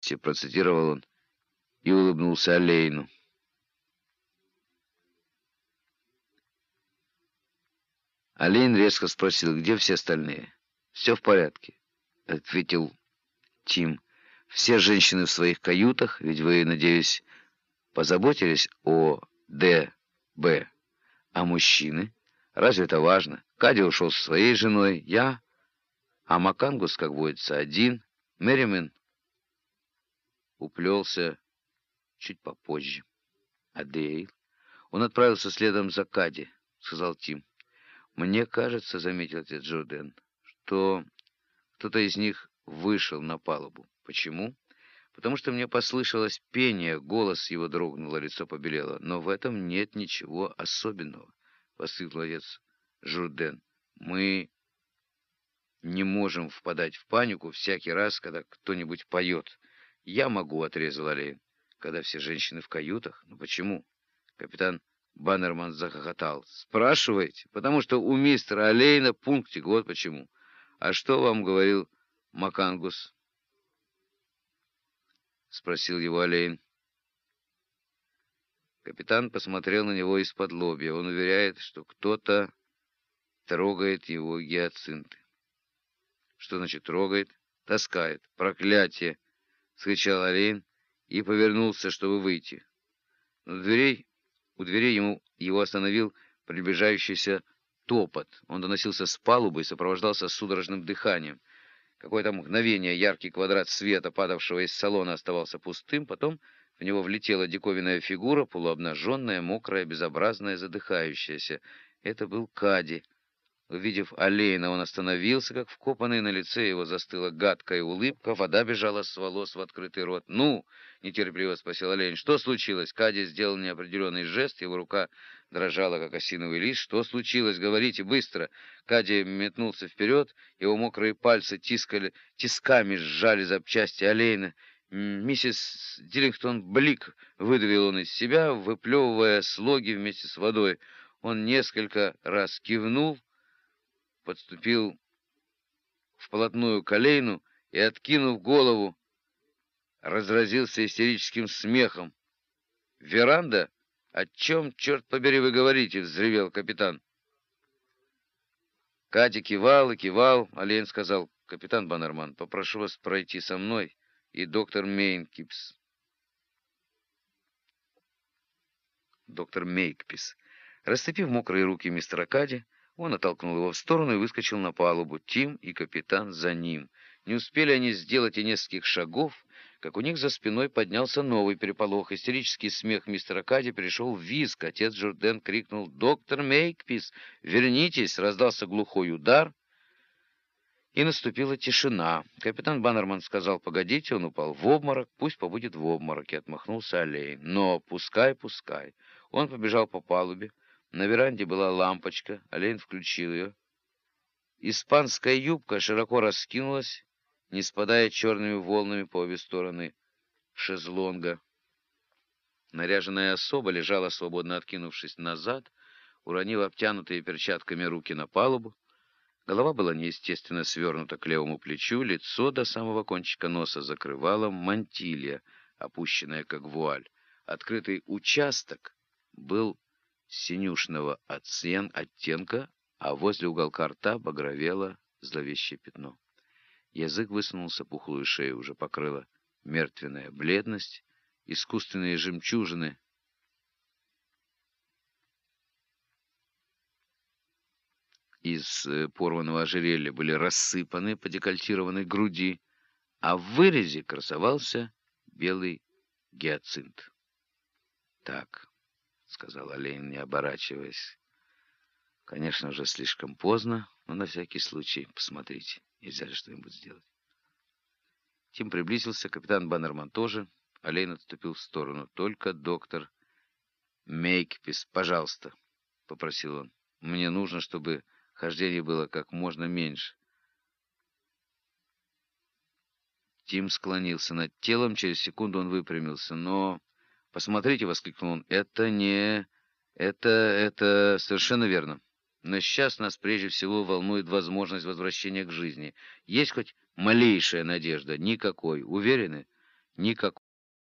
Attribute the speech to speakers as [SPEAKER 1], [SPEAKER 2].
[SPEAKER 1] Отчетливости», — процитировал он и улыбнулся Олейну. Олейн резко спросил, где все остальные. «Все в порядке», — ответил Тим. «Все женщины в своих каютах, ведь вы, надеюсь, позаботились о Д.Б. А мужчины? Разве это важно? Кади ушел со своей женой, я, а Макангус, как водится, один. Мерримен уплелся чуть попозже. А Дейл? Он отправился следом за Кади», — сказал Тим. «Мне кажется, — заметил отец Джордан, — что кто-то из них вышел на палубу. Почему? Потому что мне послышалось пение, голос его дрогнул, лицо побелело. Но в этом нет ничего особенного, — воскликнул отец Журден. Мы не можем впадать в панику всякий раз, когда кто-нибудь поет. Я могу, — отрезал Олейн, — когда все женщины в каютах. Но почему? Капитан Баннерман захохотал. «Спрашиваете? Потому что у мистера Олейна пунктик, вот почему. А что вам говорил Макангус?» — спросил его Олейн. Капитан посмотрел на него из-под лобья. Он уверяет, что кто-то трогает его гиацинты. «Что значит трогает?» «Таскает. Проклятие!» — скричал Олейн и повернулся, чтобы выйти. Но у дверей его остановил приближающийся топот. Он доносился с палубы и сопровождался судорожным дыханием. Какое-то мгновение яркий квадрат света, падавшего из салона, оставался пустым, потом в него влетела диковинная фигура, полуобнаженная, мокрая, безобразная, задыхающаяся. Это был Кади. Увидев Олейна, он остановился, как вкопанный, на лице его застыла гадкая улыбка, вода бежала с волос в открытый рот. «Ну?» — нетерпеливо спросил Олейн. «Что случилось?» Кади сделал неопределенный жест, его рука дрожала, как осиновый лист. «Что случилось? Говорите быстро!» Кади метнулся вперед, его мокрые пальцы тисками сжали запчасти Олейна. «Миссис Диллингтон Блик!» — выдавил он из себя, выплевывая слоги вместе с водой. Он несколько раз кивнул, подступил вплотную к Олейну и, откинув голову, разразился истерическим смехом. «Веранда? О чем, черт побери, вы говорите?» — взревел капитан. Кади кивал и кивал. Олейн сказал: «Капитан Баннерман, попрошу вас пройти со мной и доктор Мейкпис». Доктор Мейкпис. Расцепив мокрые руки мистера Кади, он оттолкнул его в сторону и выскочил на палубу. Тим и капитан за ним. Не успели они сделать и нескольких шагов, как у них за спиной поднялся новый переполох. Истерический смех мистера Кади перешел в визг. Отец Журден крикнул: «Доктор Мейкпис, вернитесь!» Раздался глухой удар, и наступила тишина. Капитан Баннерман сказал: «Погодите», он упал в обморок. «Пусть побудет в обмороке», — отмахнулся Олейн. «Но пускай, пускай». Он побежал по палубе. На веранде была лампочка. Олейн включил ее. Испанская юбка широко раскинулась, не спадая черными волнами по обе стороны шезлонга. Наряженная особа лежала, свободно откинувшись назад, уронив обтянутые перчатками руки на палубу. Голова была неестественно свернута к левому плечу, лицо до самого кончика носа закрывала мантилья, опущенная как вуаль. Открытый участок был синюшного оттенка, а возле уголка рта багровело зловещее пятно. Язык высунулся, пухлую шею уже покрыла мертвенная бледность, искусственные жемчужины из порванного ожерелья были рассыпаны по декольтированной груди, а в вырезе красовался белый гиацинт. «Так», — сказал Олейн, не оборачиваясь. «Конечно, уже слишком поздно, но на всякий случай посмотрите, нельзя ли что-нибудь сделать». Тим приблизился, капитан Баннерман тоже. Олейн отступил в сторону. «Только доктор Мейкпис, пожалуйста», — попросил он. «Мне нужно, чтобы хождение было как можно меньше». Тим склонился над телом, через секунду он выпрямился. «Но... посмотрите», — воскликнул он, — «это не... это совершенно верно. Но сейчас нас прежде всего волнует возможность возвращения к жизни. Есть хоть малейшая надежда?» «Никакой. Уверены?» никакой.